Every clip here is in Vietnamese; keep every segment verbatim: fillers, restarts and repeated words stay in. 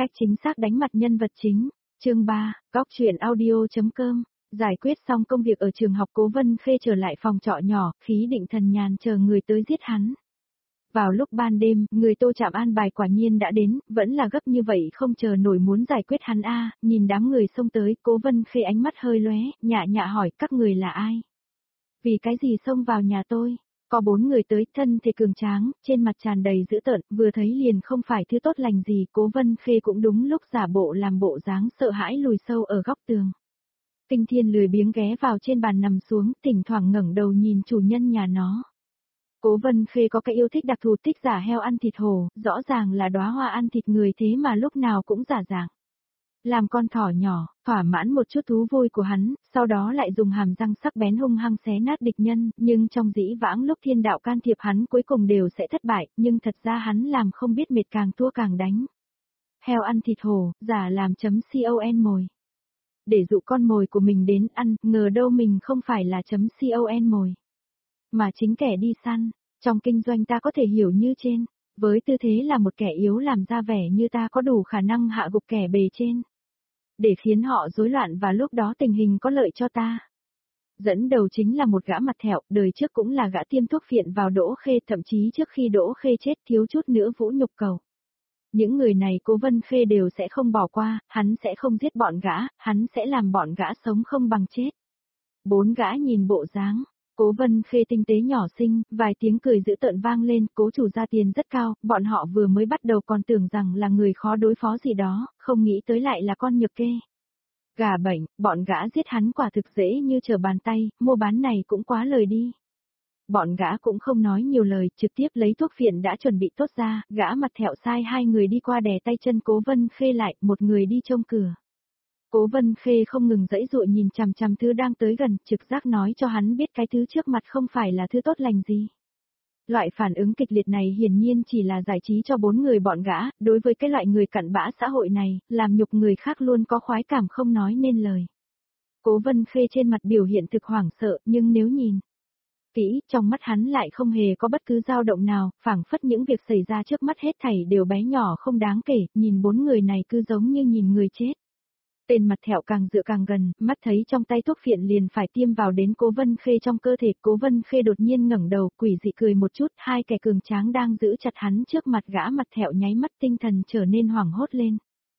Cách chính xác đánh mặt nhân vật chính. Chương ba, góc truyện audio.com. Giải quyết xong công việc ở trường học, Cố Vân Khê trở lại phòng trọ nhỏ, khí định thần nhàn chờ người tới giết hắn. Vào lúc ban đêm, người Tô Trạm an bài quả nhiên đã đến, vẫn là gấp như vậy không chờ nổi muốn giải quyết hắn a. Nhìn đám người xông tới, Cố Vân Khê ánh mắt hơi lóe, nhạ nhạ hỏi các người là ai? Vì cái gì xông vào nhà tôi? Có bốn người tới, thân thể cường tráng, trên mặt tràn đầy dữ tợn, vừa thấy liền không phải thứ tốt lành gì. Cố Vân Khê cũng đúng lúc giả bộ làm bộ dáng sợ hãi lùi sâu ở góc tường. Kinh Thiên lười biếng ghé vào trên bàn nằm xuống, thỉnh thoảng ngẩng đầu nhìn chủ nhân nhà nó. Cố Vân Khê có cái yêu thích đặc thù, thích giả heo ăn thịt hổ, rõ ràng là đóa hoa ăn thịt người thế mà lúc nào cũng giả dạng. Làm con thỏ nhỏ, thỏa mãn một chút thú vui của hắn, sau đó lại dùng hàm răng sắc bén hung hăng xé nát địch nhân, nhưng trong dĩ vãng lúc thiên đạo can thiệp hắn cuối cùng đều sẽ thất bại, nhưng thật ra hắn làm không biết mệt càng thua càng đánh. Heo ăn thịt hổ, giả làm chấm con mồi. Để dụ con mồi của mình đến ăn, ngờ đâu mình không phải là chấm con mồi, mà chính kẻ đi săn. Trong kinh doanh ta có thể hiểu như trên, với tư thế là một kẻ yếu làm ra vẻ như ta có đủ khả năng hạ gục kẻ bề trên, để khiến họ rối loạn và lúc đó tình hình có lợi cho ta. Dẫn đầu chính là một gã mặt thẹo, đời trước cũng là gã tiêm thuốc phiện vào Đỗ Khê, thậm chí trước khi Đỗ Khê chết thiếu chút nữa vũ nhục cầu. Những người này Cố Vân Khê đều sẽ không bỏ qua, hắn sẽ không giết bọn gã, hắn sẽ làm bọn gã sống không bằng chết. Bốn gã nhìn bộ dáng, Cố Vân Khê tinh tế nhỏ xinh, vài tiếng cười dữ tợn vang lên, Cố chủ ra tiền rất cao, bọn họ vừa mới bắt đầu còn tưởng rằng là người khó đối phó gì đó, không nghĩ tới lại là con nhược kê. Gà bệnh, bọn gã giết hắn quả thực dễ như trở bàn tay, mua bán này cũng quá lời đi. Bọn gã cũng không nói nhiều lời, trực tiếp lấy thuốc phiện đã chuẩn bị tốt ra, gã mặt thẹo sai hai người đi qua đè tay chân Cố Vân Khê lại, một người đi trông cửa. Cố Vân Khê không ngừng dãy dụa nhìn chằm chằm thứ đang tới gần, trực giác nói cho hắn biết cái thứ trước mặt không phải là thứ tốt lành gì. Loại phản ứng kịch liệt này hiển nhiên chỉ là giải trí cho bốn người bọn gã, đối với cái loại người cặn bã xã hội này, làm nhục người khác luôn có khoái cảm không nói nên lời. Cố Vân Khê trên mặt biểu hiện thực hoảng sợ, nhưng nếu nhìn kỹ, trong mắt hắn lại không hề có bất cứ dao động nào, phảng phất những việc xảy ra trước mắt hết thảy đều bé nhỏ không đáng kể, nhìn bốn người này cứ giống như nhìn người chết. Tên mặt thẹo càng dựa càng gần, mắt thấy trong tay thuốc phiện liền phải tiêm vào đến Cố Vân Khê trong cơ thể. Cố Vân Khê đột nhiên ngẩng đầu, quỷ dị cười một chút, hai kẻ cường tráng đang giữ chặt hắn trước mặt gã mặt thẹo nháy mắt tinh thần trở nên hoảng hốt lên.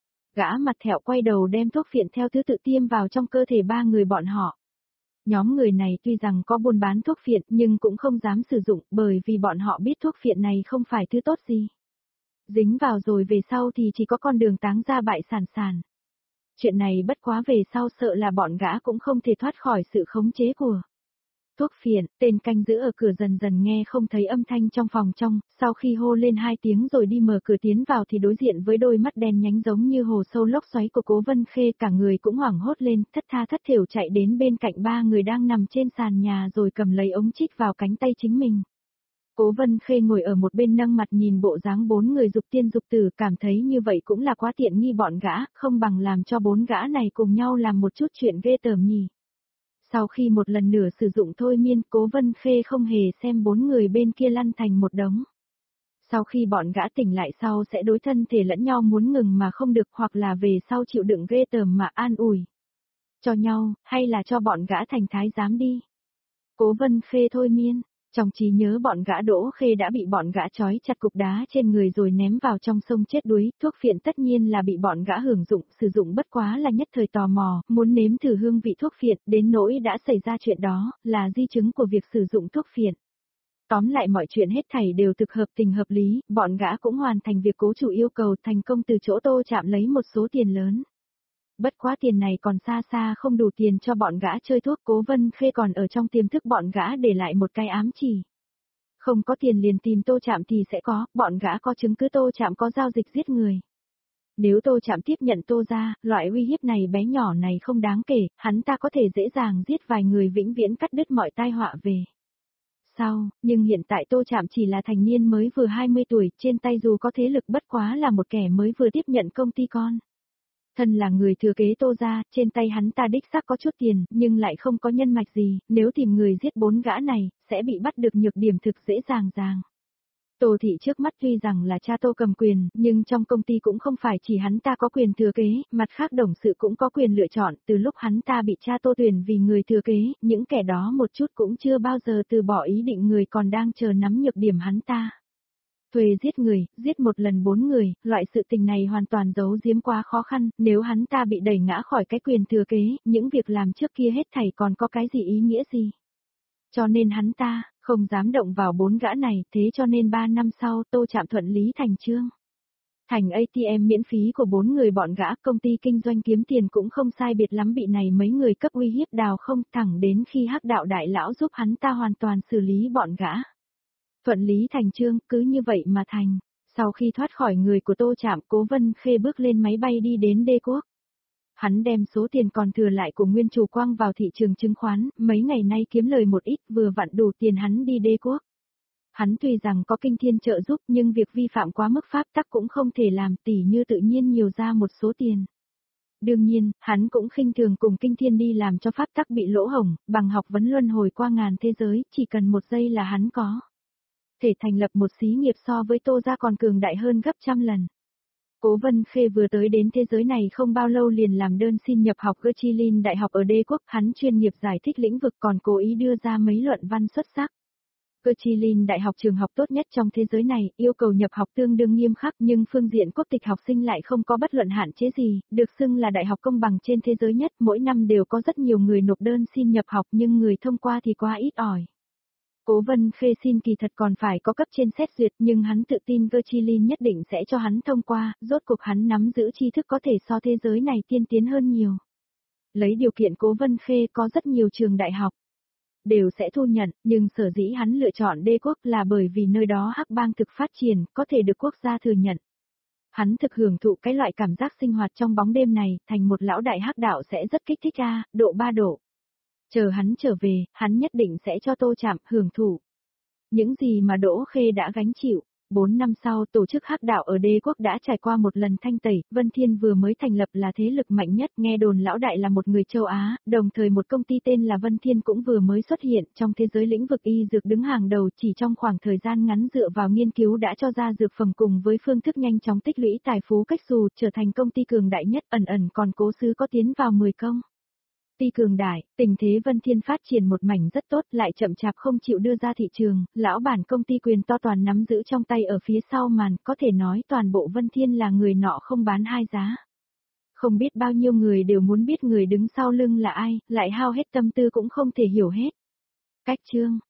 Gã mặt thẹo quay đầu đem thuốc phiện theo thứ tự tiêm vào trong cơ thể ba người bọn họ. Nhóm người này tuy rằng có buôn bán thuốc phiện nhưng cũng không dám sử dụng, bởi vì bọn họ biết thuốc phiện này không phải thứ tốt gì. Dính vào rồi về sau thì chỉ có con đường táng ra bại sản sản. Chuyện này bất quá về sau sợ là bọn gã cũng không thể thoát khỏi sự khống chế của thuốc phiện. Tên canh giữ ở cửa dần dần nghe không thấy âm thanh trong phòng trong, sau khi hô lên hai tiếng rồi đi mở cửa tiến vào thì đối diện với đôi mắt đen nhánh giống như hồ sâu lốc xoáy của Cố Vân Khê, cả người cũng hoảng hốt lên, thất tha thất thểu chạy đến bên cạnh ba người đang nằm trên sàn nhà rồi cầm lấy ống trích vào cánh tay chính mình. Cố Vân Khê ngồi ở một bên nâng mặt nhìn bộ dáng bốn người dục tiên dục tử, cảm thấy như vậy cũng là quá tiện nghi bọn gã, không bằng làm cho bốn gã này cùng nhau làm một chút chuyện ghê tởm nhỉ. Sau khi một lần nữa sử dụng thôi miên, Cố Vân Khê không hề xem bốn người bên kia lăn thành một đống. Sau khi bọn gã tỉnh lại sau sẽ đối thân thể lẫn nhau muốn ngừng mà không được, hoặc là về sau chịu đựng ghê tởm mà an ủi cho nhau, hay là cho bọn gã thành thái giám đi. Cố Vân Khê thôi miên. Trong trí nhớ bọn gã Đỗ Khê đã bị bọn gã trói chặt cục đá trên người rồi ném vào trong sông chết đuối, thuốc phiện tất nhiên là bị bọn gã hưởng dụng, sử dụng bất quá là nhất thời tò mò, muốn nếm thử hương vị thuốc phiện, đến nỗi đã xảy ra chuyện đó, là di chứng của việc sử dụng thuốc phiện. Tóm lại mọi chuyện hết thảy đều thực hợp tình hợp lý, bọn gã cũng hoàn thành việc cố chủ yêu cầu, thành công từ chỗ Tô Trạm lấy một số tiền lớn. Bất quá tiền này còn xa xa không đủ tiền cho bọn gã chơi thuốc. Cố Vân Khê còn ở trong tiềm thức bọn gã để lại một cái ám chỉ. Không có tiền liền tìm Tô Trạm thì sẽ có, bọn gã có chứng cứ Tô Trạm có giao dịch giết người. Nếu Tô Trạm tiếp nhận Tô ra, loại uy hiếp này bé nhỏ này không đáng kể, hắn ta có thể dễ dàng giết vài người vĩnh viễn cắt đứt mọi tai họa về sau, nhưng hiện tại Tô Trạm chỉ là thành niên mới vừa hai mươi tuổi, trên tay dù có thế lực bất quá là một kẻ mới vừa tiếp nhận công ty con. Thân là người thừa kế Tô ra, trên tay hắn ta đích xác có chút tiền, nhưng lại không có nhân mạch gì, nếu tìm người giết bốn gã này, sẽ bị bắt được nhược điểm thực dễ dàng dàng. Tô Thị trước mắt tuy rằng là cha Tô cầm quyền, nhưng trong công ty cũng không phải chỉ hắn ta có quyền thừa kế, mặt khác đồng sự cũng có quyền lựa chọn, từ lúc hắn ta bị cha Tô tuyển vì người thừa kế, những kẻ đó một chút cũng chưa bao giờ từ bỏ ý định người còn đang chờ nắm nhược điểm hắn ta. Thuê giết người, giết một lần bốn người, loại sự tình này hoàn toàn giấu giếm quá khó khăn, nếu hắn ta bị đẩy ngã khỏi cái quyền thừa kế, những việc làm trước kia hết thảy còn có cái gì ý nghĩa gì. Cho nên hắn ta, không dám động vào bốn gã này, thế cho nên ba năm sau Tô Trạm thuận lý thành chương. Thành a tê em miễn phí của bốn người bọn gã, công ty kinh doanh kiếm tiền cũng không sai biệt lắm bị này mấy người cấp uy hiếp đào không, thẳng đến khi Hắc Đạo đại lão giúp hắn ta hoàn toàn xử lý bọn gã. Thuận lý thành chương, cứ như vậy mà thành. Sau khi thoát khỏi người của Tô Trạm, Cố Vân Khê bước lên máy bay đi đến Đê Quốc. Hắn đem số tiền còn thừa lại của nguyên chủ quang vào thị trường chứng khoán, mấy ngày nay kiếm lời một ít vừa vặn đủ tiền hắn đi Đê Quốc. Hắn tuy rằng có kinh thiên trợ giúp nhưng việc vi phạm quá mức pháp tắc cũng không thể làm, tỉ như tự nhiên nhiều ra một số tiền. Đương nhiên, hắn cũng khinh thường cùng kinh thiên đi làm cho pháp tắc bị lỗ hổng, bằng học vấn luân hồi qua ngàn thế giới, chỉ cần một giây là hắn có thể thành lập một xí nghiệp so với Tô gia còn cường đại hơn gấp trăm lần. Cố Vân Khê vừa tới đến thế giới này không bao lâu liền làm đơn xin nhập học Gurchilin Đại học ở Đê Quốc, hắn chuyên nghiệp giải thích lĩnh vực còn cố ý đưa ra mấy luận văn xuất sắc. Gurchilin Đại học trường học tốt nhất trong thế giới này, yêu cầu nhập học tương đương nghiêm khắc nhưng phương diện quốc tịch học sinh lại không có bất luận hạn chế gì, được xưng là đại học công bằng trên thế giới nhất, mỗi năm đều có rất nhiều người nộp đơn xin nhập học nhưng người thông qua thì quá ít ỏi. Cố Vân Khê xin kỳ thật còn phải có cấp trên xét duyệt nhưng hắn tự tin Gurchilin nhất định sẽ cho hắn thông qua, rốt cuộc hắn nắm giữ tri thức có thể so thế giới này tiên tiến hơn nhiều. Lấy điều kiện Cố Vân Khê có rất nhiều trường đại học đều sẽ thu nhận, nhưng sở dĩ hắn lựa chọn Đê Quốc là bởi vì nơi đó hắc bang thực phát triển, có thể được quốc gia thừa nhận. Hắn thực hưởng thụ cái loại cảm giác sinh hoạt trong bóng đêm này, thành một lão đại hắc đạo sẽ rất kích thích a, độ ba độ. Chờ hắn trở về, hắn nhất định sẽ cho Tô Trạm hưởng thụ những gì mà Đỗ Khê đã gánh chịu. Bốn năm sau, tổ chức hắc đạo ở Đê Quốc đã trải qua một lần thanh tẩy, Vân Thiên vừa mới thành lập là thế lực mạnh nhất, nghe đồn lão đại là một người châu Á, đồng thời một công ty tên là Vân Thiên cũng vừa mới xuất hiện trong thế giới lĩnh vực y dược đứng hàng đầu, chỉ trong khoảng thời gian ngắn dựa vào nghiên cứu đã cho ra dược phẩm cùng với phương thức nhanh chóng tích lũy tài phú cách xù, trở thành công ty cường đại nhất, ẩn ẩn còn Cố Sứ có tiến vào mười công ty cường đại, tình thế Vân Thiên phát triển một mảnh rất tốt, lại chậm chạp không chịu đưa ra thị trường, lão bản công ty quyền to toàn nắm giữ trong tay ở phía sau màn, có thể nói toàn bộ Vân Thiên là người nọ không bán hai giá. Không biết bao nhiêu người đều muốn biết người đứng sau lưng là ai, lại hao hết tâm tư cũng không thể hiểu hết. Cách chương